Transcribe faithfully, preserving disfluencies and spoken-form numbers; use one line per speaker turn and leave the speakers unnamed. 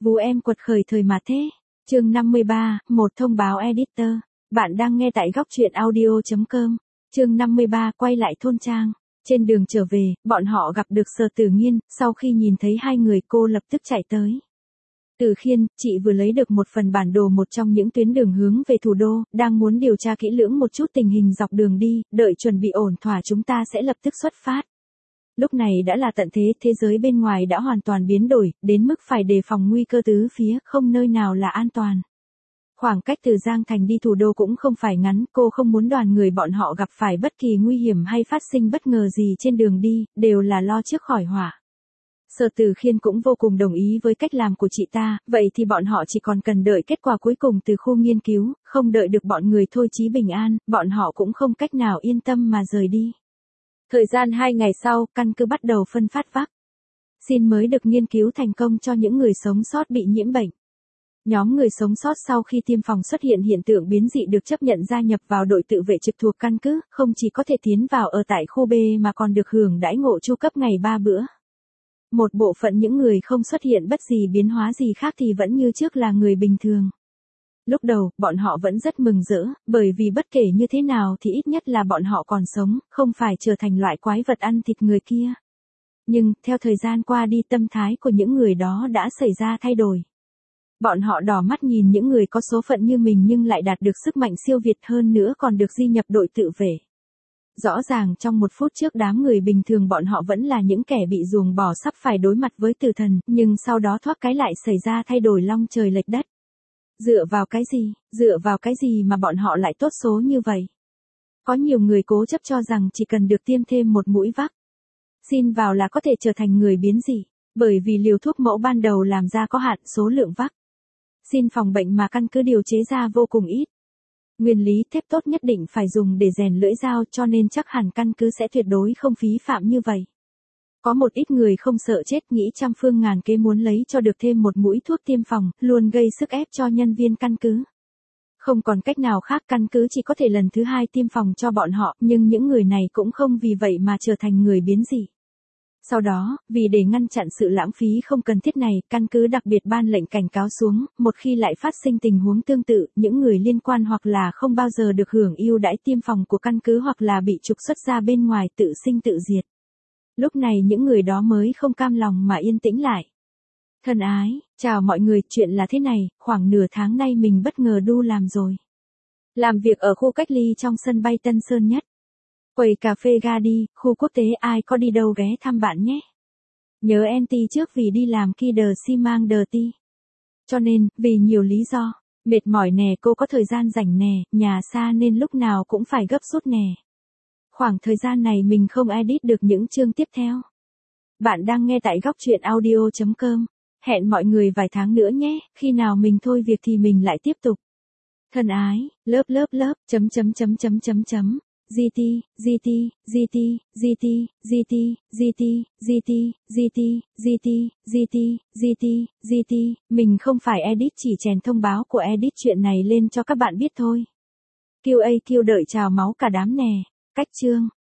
Vú em quật khởi thời mà thế. Chương năm mươi ba, một thông báo editor. Bạn đang nghe tại góc truyện audio chấm com. Chương năm mươi ba, quay lại thôn trang. Trên đường trở về, bọn họ gặp được Sở Tử Nghiên, sau khi nhìn thấy hai người cô lập tức chạy tới. Tử Khiên, chị vừa lấy được một phần bản đồ một trong những tuyến đường hướng về thủ đô, đang muốn điều tra kỹ lưỡng một chút tình hình dọc đường đi, đợi chuẩn bị ổn thỏa chúng ta sẽ lập tức xuất phát. Lúc này đã là tận thế, thế giới bên ngoài đã hoàn toàn biến đổi, đến mức phải đề phòng nguy cơ tứ phía, không nơi nào là an toàn. Khoảng cách từ Giang Thành đi thủ đô cũng không phải ngắn, cô không muốn đoàn người bọn họ gặp phải bất kỳ nguy hiểm hay phát sinh bất ngờ gì trên đường đi, đều là lo trước khỏi họa. Sở Tử Khiên cũng vô cùng đồng ý với cách làm của chị ta, vậy thì bọn họ chỉ còn cần đợi kết quả cuối cùng từ khu nghiên cứu, không đợi được bọn người Thôi Chí bình an, bọn họ cũng không cách nào yên tâm mà rời đi. Thời gian hai ngày sau, căn cứ bắt đầu phân phát vắc xin mới được nghiên cứu thành công cho những người sống sót bị nhiễm bệnh. Nhóm người sống sót sau khi tiêm phòng xuất hiện hiện tượng biến dị được chấp nhận gia nhập vào đội tự vệ trực thuộc căn cứ, không chỉ có thể tiến vào ở tại khu B mà còn được hưởng đãi ngộ chu cấp ngày ba bữa. Một bộ phận những người không xuất hiện bất gì biến hóa gì khác thì vẫn như trước là người bình thường. Lúc đầu, bọn họ vẫn rất mừng rỡ, bởi vì bất kể như thế nào thì ít nhất là bọn họ còn sống, không phải trở thành loại quái vật ăn thịt người kia. Nhưng, theo thời gian qua đi tâm thái của những người đó đã xảy ra thay đổi. Bọn họ đỏ mắt nhìn những người có số phận như mình nhưng lại đạt được sức mạnh siêu việt hơn nữa còn được gia nhập đội tự vệ. Rõ ràng trong một phút trước đám người bình thường bọn họ vẫn là những kẻ bị ruồng bỏ sắp phải đối mặt với tử thần, nhưng sau đó thoát cái lại xảy ra thay đổi long trời lệch đất. Dựa vào cái gì, dựa vào cái gì mà bọn họ lại tốt số như vậy? Có nhiều người cố chấp cho rằng chỉ cần được tiêm thêm một mũi vắc xin vào là có thể trở thành người biến dị, bởi vì liều thuốc mẫu ban đầu làm ra có hạn, số lượng vắc xin phòng bệnh mà căn cứ điều chế ra vô cùng ít. Nguyên lý thép tốt nhất định phải dùng để rèn lưỡi dao cho nên chắc hẳn căn cứ sẽ tuyệt đối không phí phạm như vậy. Có một ít người không sợ chết nghĩ trăm phương ngàn kế muốn lấy cho được thêm một mũi thuốc tiêm phòng, luôn gây sức ép cho nhân viên căn cứ. Không còn cách nào khác, căn cứ chỉ có thể lần thứ hai tiêm phòng cho bọn họ, nhưng những người này cũng không vì vậy mà trở thành người biến dị. Sau đó, vì để ngăn chặn sự lãng phí không cần thiết này, căn cứ đặc biệt ban lệnh cảnh cáo xuống, một khi lại phát sinh tình huống tương tự, những người liên quan hoặc là không bao giờ được hưởng ưu đãi tiêm phòng của căn cứ hoặc là bị trục xuất ra bên ngoài tự sinh tự diệt. Lúc này những người đó mới không cam lòng mà yên tĩnh lại. Thân ái, chào mọi người, chuyện là thế này, khoảng nửa tháng nay mình bất ngờ đu làm rồi. Làm việc ở khu cách ly trong sân bay Tân Sơn Nhất. Quầy cà phê ga đi, khu quốc tế, ai có đi đâu ghé thăm bạn nhé. Nhớ en tê trước vì đi làm kia đờ xi mang đờ ti. Cho nên, vì nhiều lý do, mệt mỏi nè, cô có thời gian rảnh nè, nhà xa nên lúc nào cũng phải gấp rút nè. Khoảng thời gian này mình không edit được những chương tiếp theo. Bạn đang nghe tại góc truyện audio chấm com. Hẹn mọi người vài tháng nữa nhé, khi nào mình thôi việc thì mình lại tiếp tục. Thân ái, lớp lớp lớp, chấm chấm chấm chấm chấm chấm. giê tê, giê tê, giê tê, giê tê, giê tê, giê tê, giê tê, giê tê, giê tê, giê tê, giê tê, giê tê, mình không phải edit, chỉ chèn thông báo của edit chuyện này lên cho các bạn biết thôi. quy a quy đợi chào máu cả đám nè. Cách chương